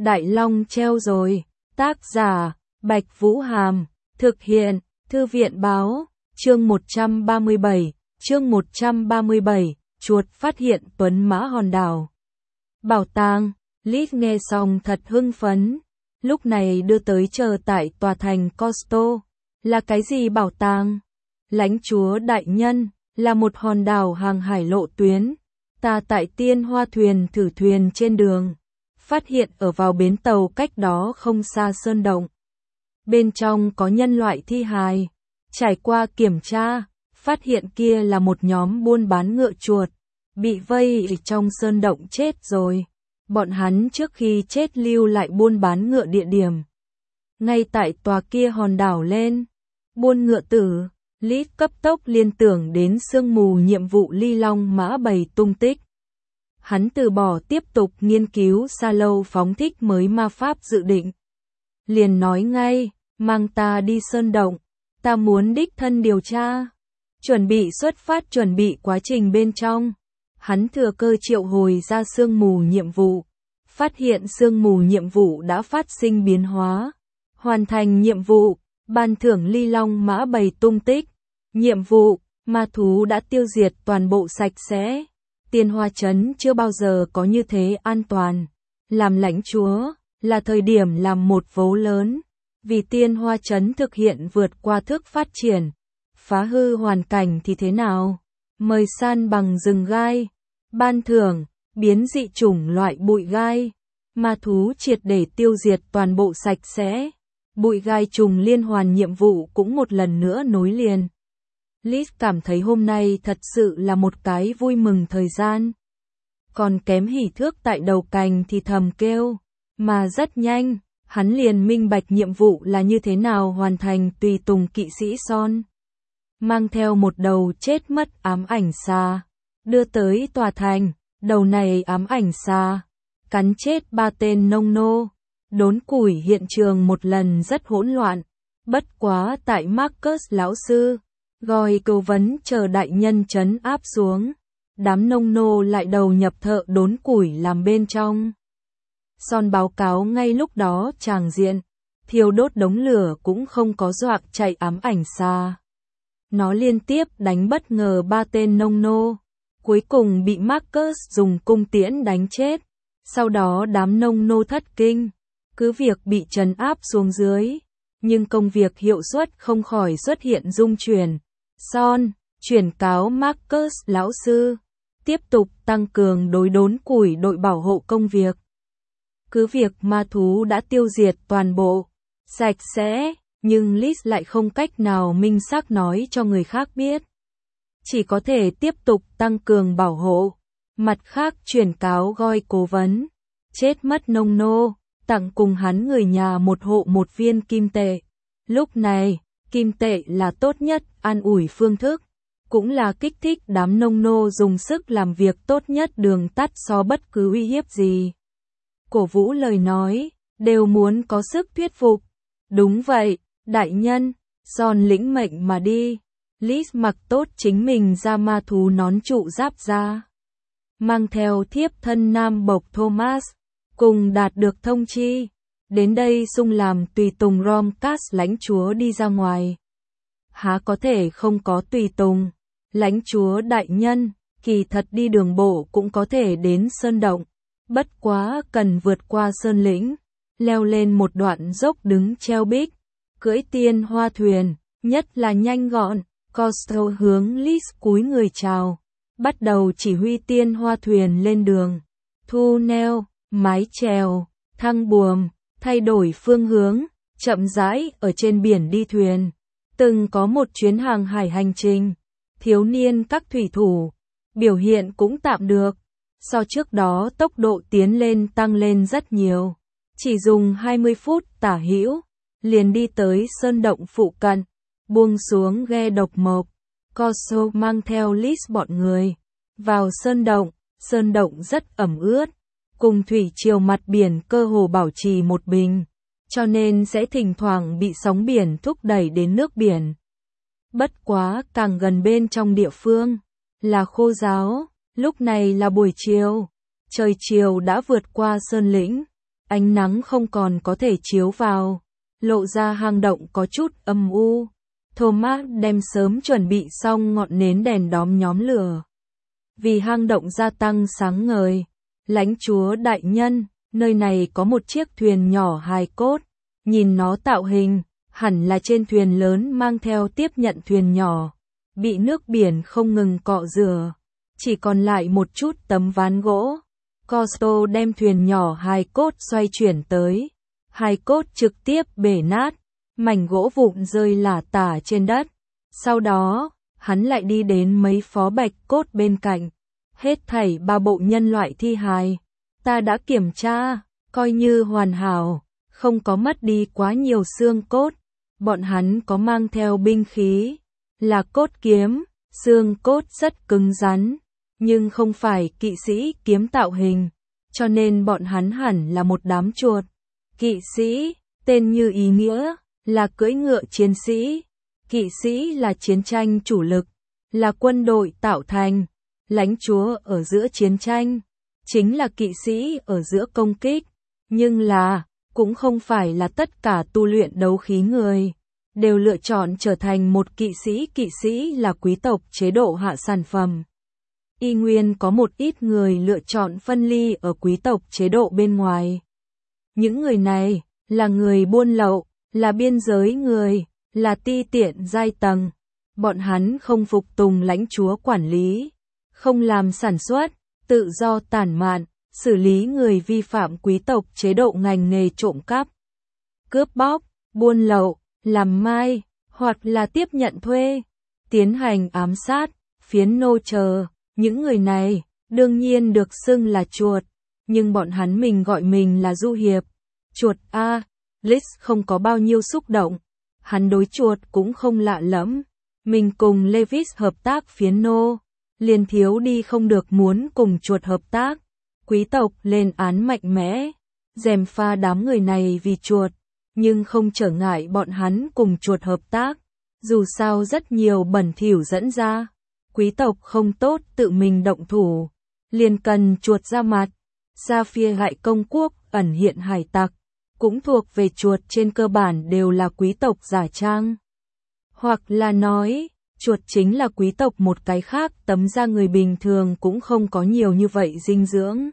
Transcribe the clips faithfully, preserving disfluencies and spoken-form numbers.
Đại Long treo rồi. Tác giả, Bạch Vũ Hàm. Thực hiện, Thư viện báo. Chương một trăm ba mươi bảy. Chương một trăm ba mươi bảy. Chuột phát hiện tuấn mã hòn đảo. Bảo tàng. Liz nghe xong thật hưng phấn. Lúc này đưa tới chờ tại tòa thành Costo. Là cái gì bảo tàng? Lãnh chúa đại nhân, là một hòn đảo hàng hải lộ tuyến. Ta tại Tiên Hoa thuyền thử thuyền trên đường. Phát hiện ở vào bến tàu cách đó không xa sơn động. Bên trong có nhân loại thi hài. Trải qua kiểm tra, phát hiện kia là một nhóm buôn bán ngựa chuột. Bị vây trong sơn động chết rồi. Bọn hắn trước khi chết lưu lại buôn bán ngựa địa điểm. Ngay tại tòa kia hòn đảo lên. Buôn ngựa tử, Lý cấp tốc liên tưởng đến sương mù nhiệm vụ ly long mã bầy tung tích. Hắn từ bỏ tiếp tục nghiên cứu xa lâu phóng thích mới ma pháp dự định. Liền nói ngay, mang ta đi sơn động, ta muốn đích thân điều tra. Chuẩn bị xuất phát chuẩn bị quá trình bên trong. Hắn thừa cơ triệu hồi ra sương mù nhiệm vụ. Phát hiện sương mù nhiệm vụ đã phát sinh biến hóa. Hoàn thành nhiệm vụ, ban thưởng ly long mã bầy tung tích. Nhiệm vụ, ma thú đã tiêu diệt toàn bộ sạch sẽ. Tiên Hoa Trấn chưa bao giờ có như thế an toàn. Làm lãnh chúa, là thời điểm làm một vố lớn. Vì Tiên Hoa Trấn thực hiện vượt qua thức phát triển. Phá hư hoàn cảnh thì thế nào? Mời san bằng rừng gai. Ban thưởng, biến dị chủng loại bụi gai. Ma thú triệt để tiêu diệt toàn bộ sạch sẽ. Bụi gai trùng liên hoàn nhiệm vụ cũng một lần nữa nối liền. Liz cảm thấy hôm nay thật sự là một cái vui mừng thời gian. Còn kém hỉ thước tại đầu cành thì thầm kêu. Mà rất nhanh, hắn liền minh bạch nhiệm vụ là như thế nào hoàn thành tùy tùng kỵ sĩ Son. Mang theo một đầu chết mất ám ảnh xà. Đưa tới tòa thành, đầu này ám ảnh xà. Cắn chết ba tên nông nô. Đốn củi hiện trường một lần rất hỗn loạn. Bất quá tại Marcus lão sư. Gọi cầu vấn chờ đại nhân trấn áp xuống. Đám nông nô lại đầu nhập thợ đốn củi làm bên trong. Son báo cáo ngay lúc đó tràng diện. Thiêu đốt đống lửa cũng không có doạc chạy ám ảnh xa. Nó liên tiếp đánh bất ngờ ba tên nông nô. Cuối cùng bị Marcus dùng cung tiễn đánh chết. Sau đó đám nông nô thất kinh. Cứ việc bị trấn áp xuống dưới. Nhưng công việc hiệu suất không khỏi xuất hiện rung chuyển. Son, chuyển cáo Marcus lão sư, tiếp tục tăng cường đối đốn củi đội bảo hộ công việc. Cứ việc ma thú đã tiêu diệt toàn bộ, sạch sẽ, nhưng Liz lại không cách nào minh xác nói cho người khác biết. Chỉ có thể tiếp tục tăng cường bảo hộ. Mặt khác chuyển cáo Goi cố vấn, chết mất nông nô, tặng cùng hắn người nhà một hộ một viên kim tệ. Lúc này, kim tệ là tốt nhất an ủi phương thức, cũng là kích thích đám nông nô dùng sức làm việc tốt nhất đường tắt so bất cứ uy hiếp gì. Cổ vũ lời nói, đều muốn có sức thuyết phục. Đúng vậy, đại nhân, Son lĩnh mệnh mà đi. Liz mặc tốt chính mình ra ma thú nón trụ giáp ra. Mang theo thiếp thân nam bộc Thomas, cùng đạt được thông chi. Đến đây xung làm tùy tùng Romcas lãnh chúa đi ra ngoài. Há có thể không có tùy tùng. Lãnh chúa đại nhân, kỳ thật đi đường bộ cũng có thể đến sơn động. Bất quá cần vượt qua sơn lĩnh, leo lên một đoạn dốc đứng treo bích, cưỡi tiên hoa thuyền, nhất là nhanh gọn. Costo hướng Liz cúi người chào, bắt đầu chỉ huy tiên hoa thuyền lên đường. Thu neo, mái chèo, thăng buồm, thay đổi phương hướng, chậm rãi ở trên biển đi thuyền. Từng có một chuyến hàng hải hành trình, thiếu niên các thủy thủ, biểu hiện cũng tạm được. So trước đó tốc độ tiến lên tăng lên rất nhiều. Chỉ dùng hai mươi phút tả hữu, liền đi tới sơn động phụ cận, buông xuống ghe độc mộc. Costo mang theo Liz bọn người, vào sơn động, sơn động rất ẩm ướt. Cùng thủy triều mặt biển cơ hồ bảo trì một bình, cho nên sẽ thỉnh thoảng bị sóng biển thúc đẩy đến nước biển. Bất quá càng gần bên trong địa phương, là khô ráo, lúc này là buổi chiều, trời chiều đã vượt qua sơn lĩnh, ánh nắng không còn có thể chiếu vào, lộ ra hang động có chút âm u. Thomas đem sớm chuẩn bị xong ngọn nến đèn đóm nhóm lửa. Vì hang động gia tăng sáng ngời, lãnh chúa đại nhân, nơi này có một chiếc thuyền nhỏ hài cốt, nhìn nó tạo hình, hẳn là trên thuyền lớn mang theo tiếp nhận thuyền nhỏ, bị nước biển không ngừng cọ rửa, chỉ còn lại một chút tấm ván gỗ. Costo đem thuyền nhỏ hài cốt xoay chuyển tới, hài cốt trực tiếp bể nát, mảnh gỗ vụn rơi lả tả trên đất. Sau đó, hắn lại đi đến mấy phó bạch cốt bên cạnh, hết thảy ba bộ nhân loại thi hài. Ta đã kiểm tra, coi như hoàn hảo, không có mất đi quá nhiều xương cốt. Bọn hắn có mang theo binh khí, là cốt kiếm, xương cốt rất cứng rắn, nhưng không phải kỵ sĩ kiếm tạo hình, cho nên bọn hắn hẳn là một đám chuột. Kỵ sĩ, tên như ý nghĩa, là cưỡi ngựa chiến sĩ. Kỵ sĩ là chiến tranh chủ lực, là quân đội tạo thành. Lãnh chúa ở giữa chiến tranh, chính là kỵ sĩ ở giữa công kích. Nhưng là, cũng không phải là tất cả tu luyện đấu khí người đều lựa chọn trở thành một kỵ sĩ. Kỵ sĩ là quý tộc chế độ hạ sản phẩm. Y nguyên có một ít người lựa chọn phân ly ở quý tộc chế độ bên ngoài. Những người này là người buôn lậu, là biên giới người, là ti tiện giai tầng. Bọn hắn không phục tùng lãnh chúa quản lý, không làm sản xuất, tự do tản mạn, xử lý người vi phạm quý tộc chế độ ngành nghề trộm cắp, cướp bóc, buôn lậu, làm mai, hoặc là tiếp nhận thuê, tiến hành ám sát, phiến nô chờ. Những người này, đương nhiên được xưng là chuột, nhưng bọn hắn mình gọi mình là du hiệp. Chuột A, Liz không có bao nhiêu xúc động, hắn đối chuột cũng không lạ lẫm. Mình cùng Levis hợp tác phiến nô, liền thiếu đi không được muốn cùng chuột hợp tác. Quý tộc lên án mạnh mẽ, gièm pha đám người này vì chuột, nhưng không trở ngại bọn hắn cùng chuột hợp tác. Dù sao rất nhiều bẩn thỉu dẫn ra, quý tộc không tốt tự mình động thủ, liền cần chuột ra mặt. Sapphire Gại Công Quốc ẩn hiện hải tặc, cũng thuộc về chuột, trên cơ bản đều là quý tộc giả trang. Hoặc là nói, chuột chính là quý tộc một cái khác, tấm da người bình thường cũng không có nhiều như vậy dinh dưỡng.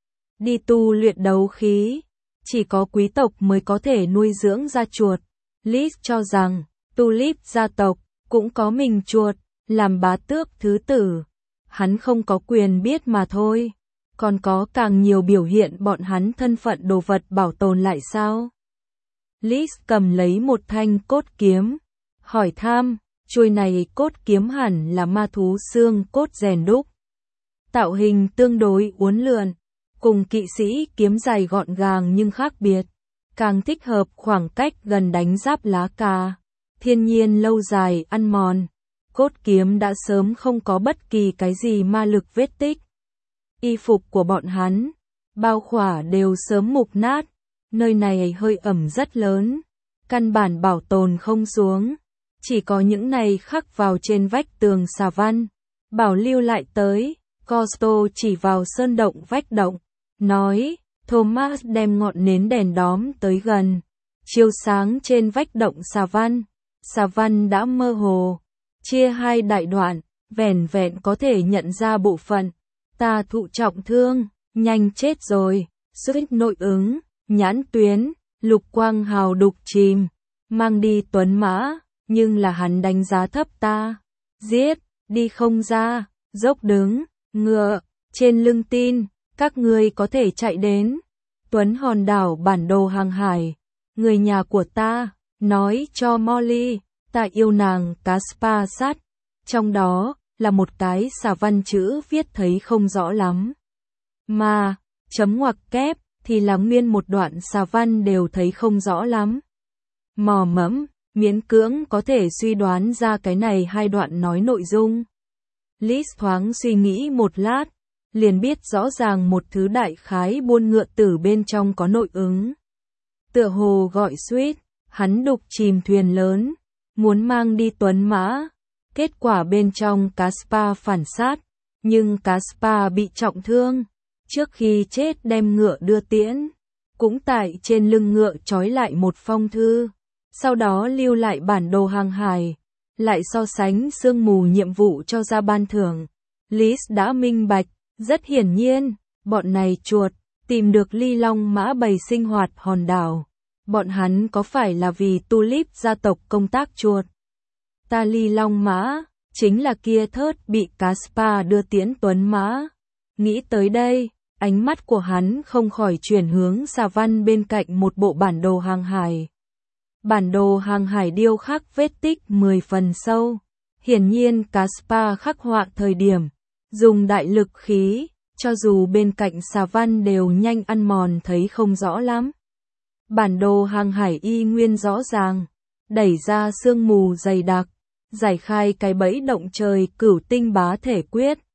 Đi tu luyện đấu khí, chỉ có quý tộc mới có thể nuôi dưỡng ra chuột. Liz cho rằng, Tulip gia tộc cũng có mình chuột, làm bá tước thứ tử. Hắn không có quyền biết mà thôi, còn có càng nhiều biểu hiện bọn hắn thân phận đồ vật bảo tồn lại sao? Liz cầm lấy một thanh cốt kiếm, hỏi thăm, chuôi này cốt kiếm hẳn là ma thú xương cốt rèn đúc. Tạo hình tương đối uốn lượn, cùng kỵ sĩ kiếm dài gọn gàng nhưng khác biệt, càng thích hợp khoảng cách gần đánh giáp lá cà, thiên nhiên lâu dài ăn mòn. Cốt kiếm đã sớm không có bất kỳ cái gì ma lực vết tích. Y phục của bọn hắn, bao khỏa đều sớm mục nát, nơi này hơi ẩm rất lớn, căn bản bảo tồn không xuống, chỉ có những này khắc vào trên vách tường xà văn, bảo lưu lại tới. Costo chỉ vào sơn động vách động, nói, Thomas đem ngọn nến đèn đóm tới gần, chiếu sáng trên vách động xà văn. Xà văn đã mơ hồ, chia hai đại đoạn, vẻn vẹn có thể nhận ra bộ phận. Ta thụ trọng thương, nhanh chết rồi, sức nội ứng, nhãn tuyến, lục quang hào đục chìm, mang đi tuấn mã, nhưng là hắn đánh giá thấp ta, giết, đi không ra, dốc đứng, ngựa, trên lưng tin, các ngươi có thể chạy đến Tuấn hòn đảo bản đồ hàng hải, người nhà của ta, nói cho Molly, ta yêu nàng. Caspar sát, trong đó là một cái xà văn chữ viết thấy không rõ lắm, mà chấm ngoặc kép thì là nguyên một đoạn xà văn đều thấy không rõ lắm. Mò mẫm, miễn cưỡng có thể suy đoán ra cái này hai đoạn nói nội dung. Liz thoáng suy nghĩ một lát, liền biết rõ ràng một thứ đại khái buôn ngựa tử bên trong có nội ứng. Tựa hồ gọi suýt, hắn đục chìm thuyền lớn, muốn mang đi tuấn mã. Kết quả bên trong Caspar phản sát, nhưng Caspar bị trọng thương, trước khi chết đem ngựa đưa tiễn. cũng tại trên lưng ngựa trói lại một phong thư, sau đó lưu lại bản đồ hàng hải, lại so sánh sương mù nhiệm vụ cho ra ban thưởng. Lis đã minh bạch, rất hiển nhiên, bọn này chuột, tìm được ly long mã bầy sinh hoạt hòn đảo. Bọn hắn có phải là vì Tulip gia tộc công tác chuột? Ta ly long mã, chính là kia thớt bị Caspar đưa tiễn tuấn mã. Nghĩ tới đây, ánh mắt của hắn không khỏi chuyển hướng xà văn bên cạnh một bộ bản đồ hàng hải. Bản đồ hàng hải điêu khắc vết tích mười phần sâu. Hiển nhiên Caspar khắc họa thời điểm, dùng đại lực khí, cho dù bên cạnh xà văn đều nhanh ăn mòn thấy không rõ lắm. Bản đồ hàng hải y nguyên rõ ràng, đẩy ra sương mù dày đặc, giải khai cái bẫy động trời cửu tinh bá thể quyết,